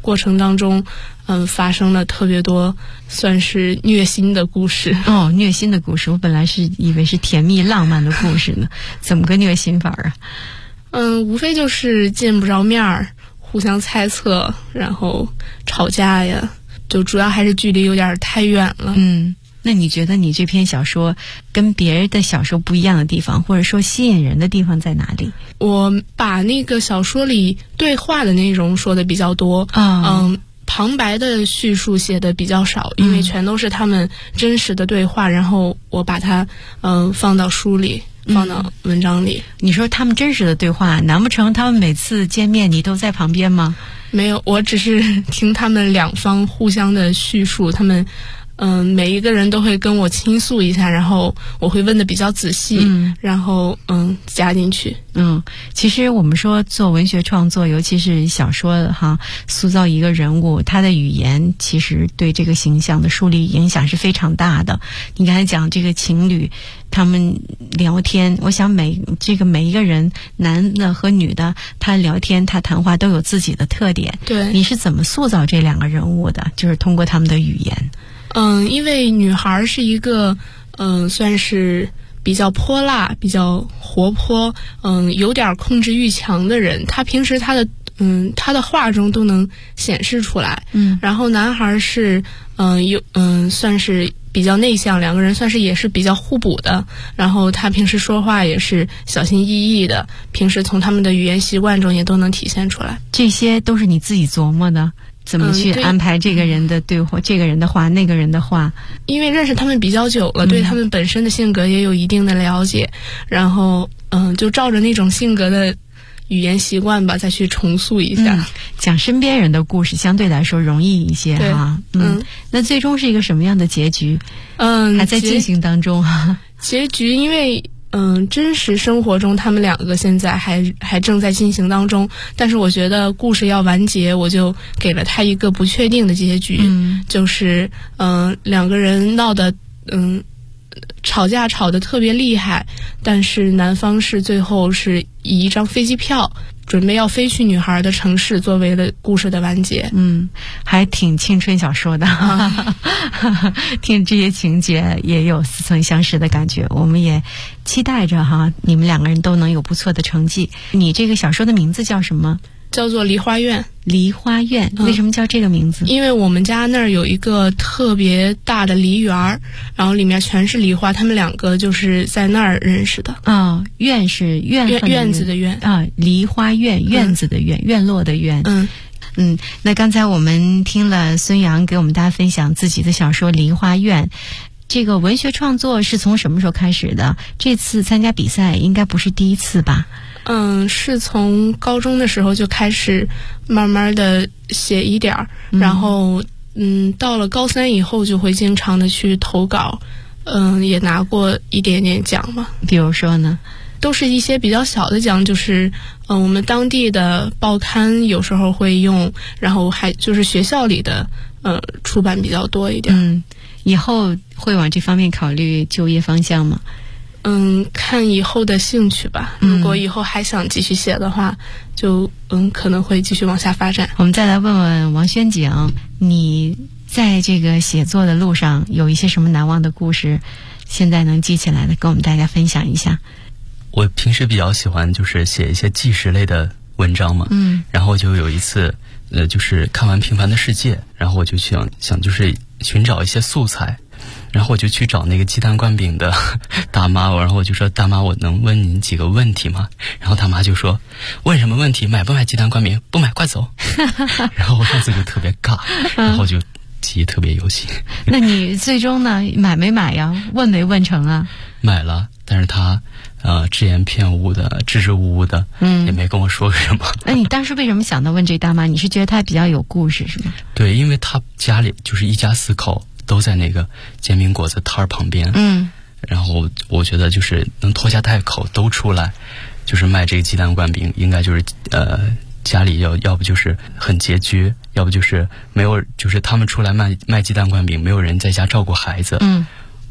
过程当中，发生了特别多算是虐心的故事。 哦，虐心的故事，我本来是以为是甜蜜浪漫的故事呢，怎么个虐心法啊？ 无非就是见不着面儿，互相猜测，然后吵架呀，就主要还是距离有点太远了。 那你觉得你这篇小说跟别人的小说不一样的地方，或者说吸引人的地方在哪里？ 我把那个小说里对话的内容说的比较多，旁白的叙述写的比较少，因为全都是他们真实的对话，然后我把它放到书里，放到文章里。 你说他们真实的对话，难不成他们每次见面你都在旁边吗？ 没有，我只是听他们两方互相的叙述，他们每一个人都会跟我倾诉一下，然后我会问的比较仔细，然后加进去。 其实我们说做文学创作，尤其是小说哈，塑造一个人物，他的语言其实对这个形象的树立影响是非常大的。你刚才讲这个情侣他们聊天，我想每一个人，男的和女的，他聊天他谈话都有自己的特点。 对， 你是怎么塑造这两个人物的？就是通过他们的语言。 因为女孩是一个算是比较泼辣、比较活泼，有点控制欲强的人。她平时她的话中都能显示出来。然后男孩是算是比较内向，两个人算是也是比较互补的。然后他平时说话也是小心翼翼的，平时从他们的语言习惯中也都能体现出来。 这些都是你自己琢磨的？怎么去安排这个人的对话，这个人的话，那个人的话？ 因为认识他们比较久了，对他们本身的性格也有一定的了解，然后就照着那种性格的语言习惯吧，再去重塑一下。 讲身边人的故事相对来说容易一些哈。那最终是一个什么样的结局？还在进行当中。 结局因为真实生活中他们两个现在还正在进行当中，但是我觉得故事要完结，我就给了他一个不确定的结局，就是两个人闹的吵架吵得特别厉害，但是男方是最后是以一张飞机票准备要飞去女孩的城市作为了故事的完结。 还挺青春小说的。听这些情节也有似曾相识的感觉，我们也期待着哈，你们两个人都能有不错的成绩。你这个小说的名字叫什么？ 叫做梨花院。 梨花院，为什么叫这个名字？ 因为我们家那儿有一个特别大的梨园，然后里面全是梨花，他们两个就是在那儿认识的。 院是院子的院梨花院，院子的院，院落的院。那刚才我们听了孙杨给我们大家分享自己的小说《梨花院》，这个文学创作是从什么时候开始的？这次参加比赛应该不是第一次吧？ 是从高中的时候就开始慢慢的写一点儿，然后到了高三以后就会经常的去投稿，也拿过一点点奖嘛。 比如说呢？ 都是一些比较小的奖，就是我们当地的报刊有时候会用，然后还就是学校里的出版比较多一点。 以后会往这方面考虑就业方向吗？ 看以后的兴趣吧。如果以后还想继续写的话，就可能会继续往下发展。 我们再来问问王宣景，你在这个写作的路上有一些什么难忘的故事，现在能记起来的，跟我们大家分享一下。 我平时比较喜欢就是写一些纪实类的文章嘛，然后就有一次就是看完《平凡的世界》，然后我就想就是寻找一些素材，然后我就去找那个鸡蛋灌饼的大妈，然后我就说大妈，我能问您几个问题吗？然后大妈就说问什么问题？买不买鸡蛋灌饼？不买快走。然后我上次就特别尬，然后就记忆特别犹新。 那你最终呢，买没买呀？问没问成啊？ 买了，但是他只言片语的，支支吾吾的，也没跟我说什么。 那你当时为什么想到问这大妈？你是觉得她比较有故事是吗？ 对，因为他家里就是一家4口都在那个煎饼果子摊儿旁边，然后我觉得就是能拖家带口都出来，就是卖这个鸡蛋灌饼，应该就是家里要不就是很拮据，要不就是没有，就是他们出来卖鸡蛋灌饼，没有人在家照顾孩子。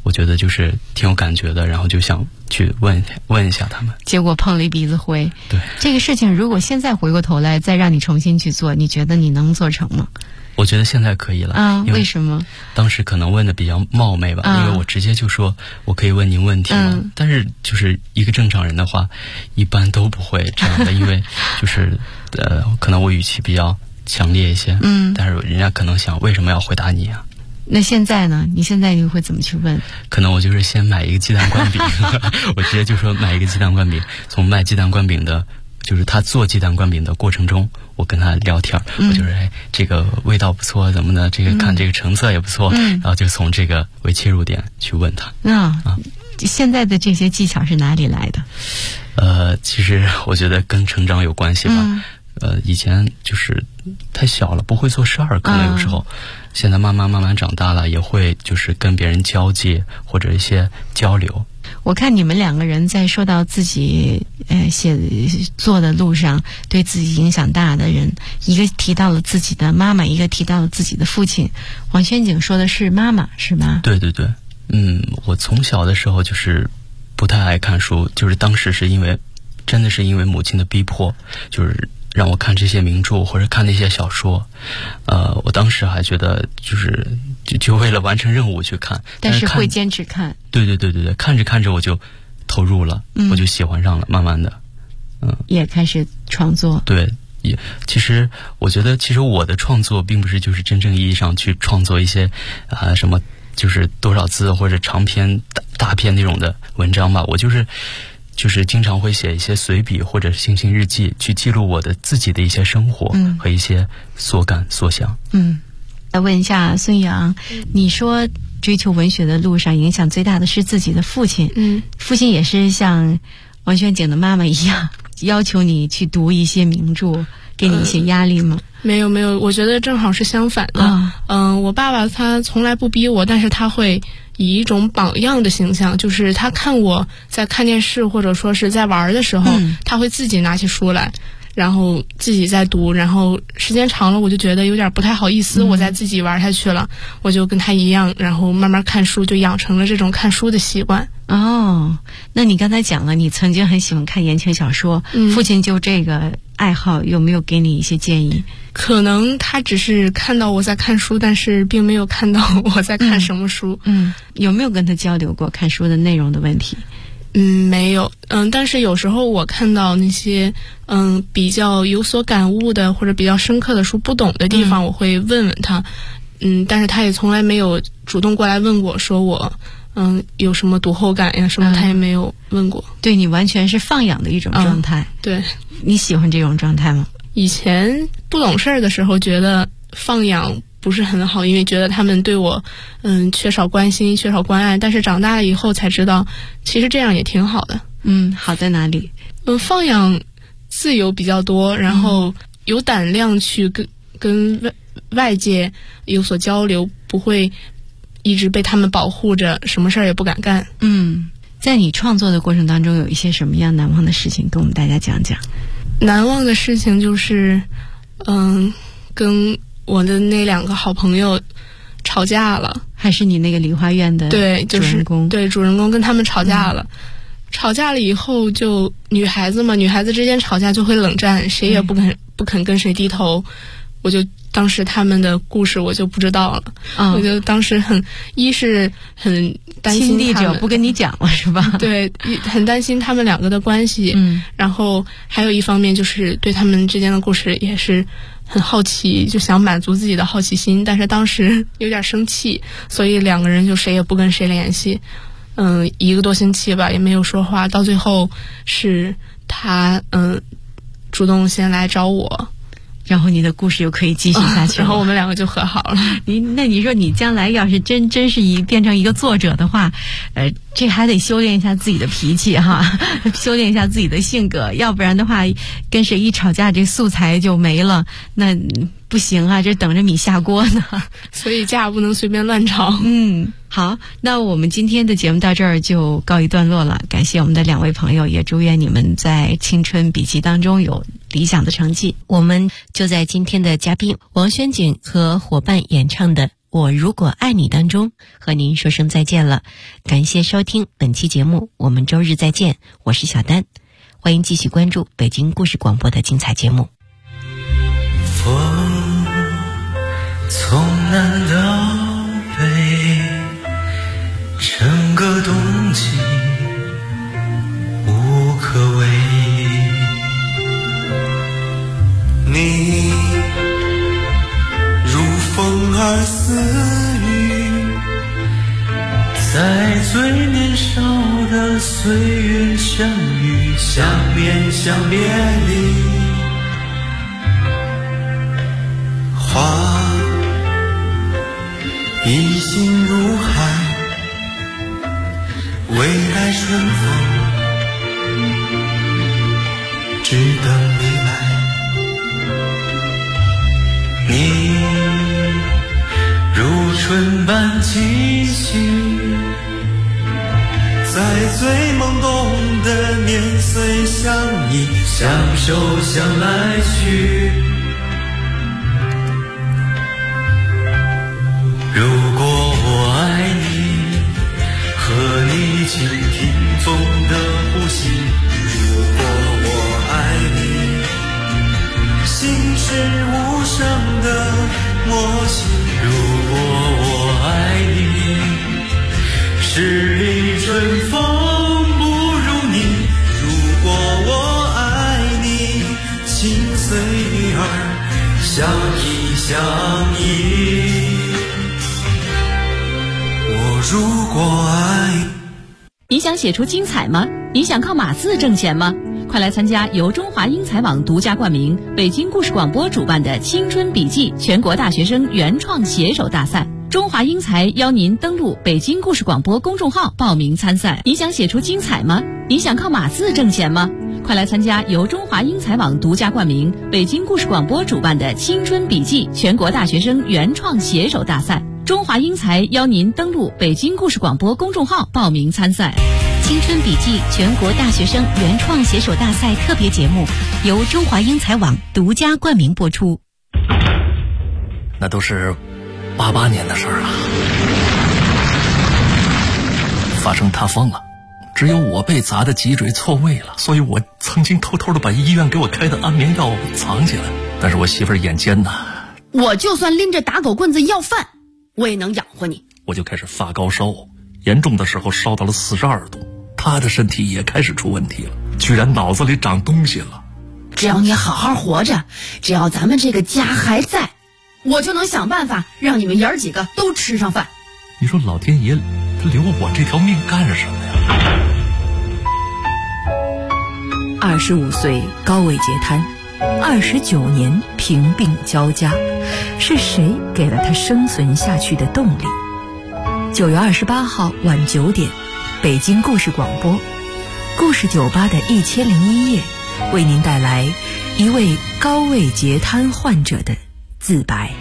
我觉得就是挺有感觉的，然后就想去问一下他们， 结果碰了一鼻子灰。 对， 这个事情如果现在回过头来再让你重新去做，你觉得你能做成吗？ 我觉得现在可以了啊。 为什么？ 当时可能问的比较冒昧吧，因为我直接就说我可以问您问题吗？但是就是一个正常人的话一般都不会这样的，因为就是可能我语气比较强烈一些，但是人家可能想为什么要回答你啊？ 那现在呢？你现在你会怎么去问？ 可能我就是先买一个鸡蛋灌饼我直接就说买一个鸡蛋灌饼，从卖鸡蛋灌饼的就是他做鸡蛋灌饼的过程中，我跟他聊天，我就是这个味道不错怎么的，这个看这个成色也不错，然后就从这个为切入点去问他。 现在的这些技巧是哪里来的？其实我觉得跟成长有关系吧。以前就是太小了，不会做事儿，可能有时候。现在慢慢长大了，也会就是跟别人交际或者一些交流。 我看你们两个人在说到自己写作的路上对自己影响大的人，一个提到了自己的妈妈，一个提到了自己的父亲。王宣景说的是妈妈是吗？ 对对对，我从小的时候就是不太爱看书，就是当时是真的是因为母亲的逼迫，就是让我看这些名著或者看那些小说，我当时还觉得就为了完成任务去看， 但是会坚持看。 对，看着看着我就投入了，我就喜欢上了，慢慢的， 也开始创作。 对，其实我觉得，其实我的创作并不是就是真正意义上去创作一些什么就是多少字或者长篇大篇那种的文章吧，我就是经常会写一些随笔或者心情日记，去记录我的自己的一些生活和一些所感所想。 来问一下孙杨，你说追求文学的路上影响最大的是自己的父亲，父亲也是像王宣景的妈妈一样要求你去读一些名著，给你一些压力吗？ 没有，我觉得正好是相反的。我爸爸他从来不逼我，但是他会以一种榜样的形象，就是他看我在看电视或者说是在玩的时候，他会自己拿起书来，然后自己在读，然后时间长了我就觉得有点不太好意思，我再自己玩下去了，我就跟他一样，然后慢慢看书，就养成了这种看书的习惯。 那你刚才讲了你曾经很喜欢看言情小说，父亲就这个爱好有没有给你一些建议？ 可能他只是看到我在看书，但是并没有看到我在看什么书。 有没有跟他交流过看书的内容的问题？ 没有。但是有时候我看到那些比较有所感悟的或者比较深刻的书，不懂的地方我会问问他。但是他也从来没有主动过来问我说我有什么读后感呀什么，他也没有问过。 对，你完全是放养的一种状态。 对， 你喜欢这种状态吗？ 以前不懂事儿的时候觉得放养不是很好，因为觉得他们对我缺少关心缺少关爱，但是长大了以后才知道其实这样也挺好的。 好在哪里？ 放养自由比较多，然后有胆量去跟外界有所交流，不会一直被他们保护着，什么事儿也不敢干。 在你创作的过程当中有一些什么样难忘的事情跟我们大家讲讲？ 难忘的事情就是跟我的那两个好朋友吵架了。 还是你那个梨花院的主人公？ 对，主人公跟他们吵架了。吵架了以后就女孩子嘛，女孩子之间吵架就会冷战，谁也不肯跟谁低头。我就当时他们的故事我就不知道了，我就当时一是很担心亲历者不跟你讲了是吧？ 对，很担心他们两个的关系。然后还有一方面就是对他们之间的故事也是很好奇，就想满足自己的好奇心，但是当时有点生气，所以两个人就谁也不跟谁联系。1个多星期吧，也没有说话，到最后是他主动先来找我。 然后你的故事又可以继续下去了， 然后我们两个就和好了。 那你说你将来要是真是变成一个作者的话，这还得修炼一下自己的脾气哈，修炼一下自己的性格，要不然的话，跟谁一吵架，这素材就没了，那不行啊，这等着米下锅呢。 所以架不能随便乱吵。 好，那我们今天的节目到这儿就告一段落了。感谢我们的2位朋友，也祝愿你们在青春笔记当中有理想的成绩。我们就在今天的嘉宾王轩景和伙伴演唱的《我如果爱你》当中和您说声再见了。感谢收听本期节目，我们周日再见。我是小丹，欢迎继续关注北京故事广播的精彩节目。 风从南到北，整个冬季无可为。你如风儿似雨，在最年少的岁月相遇，相恋相别离。花一心如海，未来春风只等你来。你如春般气息，在最懵懂的年岁相依，相守相来去。如果我爱你，和你倾听风的呼吸。如果我爱你，心是无声的默契。如果我爱你，十里春风不如你。如果我爱你，心随女儿相依相依。我如果爱你，想写出精彩吗？你想靠码字挣钱吗？快来参加由中华英才网独家冠名、北京故事广播主办的青春笔记全国大学生原创写手大赛。中华英才邀您登录北京故事广播公众号报名参赛。你想写出精彩吗？你想靠码字挣钱吗？快来参加由中华英才网独家冠名、北京故事广播主办的青春笔记全国大学生原创写手大赛。中华英才邀您登录北京故事广播公众号报名参赛。 青春笔记全国大学生原创写手大赛特别节目由中华英才网独家冠名播出。 那都是88年的事儿了，发生塌方了，只有我被砸的脊椎错位了，所以我曾经偷偷的把医院给我开的安眠药藏起来。但是我媳妇儿眼尖呐， 我就算拎着打狗棍子要饭，我也能养活你。 我就开始发高烧，严重的时候烧到了42度。她的身体也开始出问题了，居然脑子里长东西了。 只要你好好活着，只要咱们这个家还在，我就能想办法让你们爷儿几个都吃上饭。 你说老天爷他留我这条命干什么呀 ？25岁高位截瘫，29年贫病交加，是谁给了他生存下去的动力？9月28号晚9点，北京故事广播故事酒吧的1001夜，为您带来一位高位截瘫患者的自白。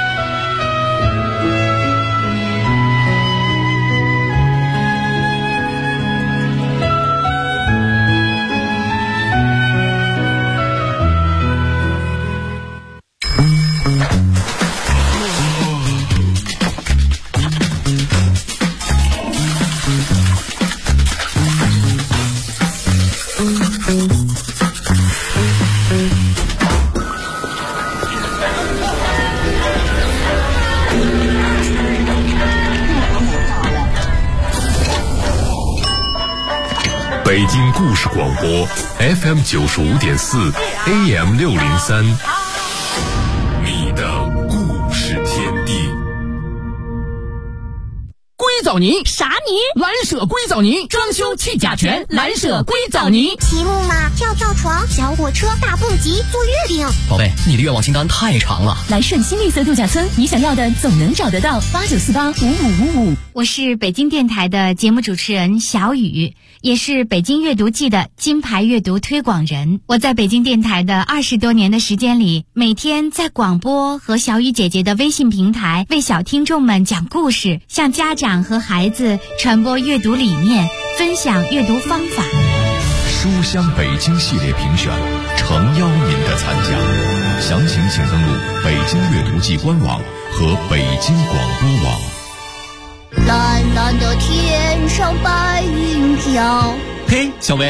北京故事广播 FM 95.4 AM 603，你的故事天地。 硅藻泥啥泥？蓝舍硅藻泥，装修去甲醛，蓝舍硅藻泥。 题目嘛，跳蚤床、小火车、大蹦极、坐月饼。 宝贝，你的愿望清单太长了。 来顺新绿色度假村，你想要的总能找得到。89485555。 我是北京电台的节目主持人小雨，也是北京阅读季的金牌阅读推广人。我在北京电台的20多年的时间里，每天在广播和小雨姐姐的微信平台为小听众们讲故事，向家长和孩子传播阅读理念，分享阅读方法。 书香北京系列评选诚邀您的参加。详情请登录北京阅读季官网和北京广播网。 蓝蓝的天上白云飘。 嘿，小薇。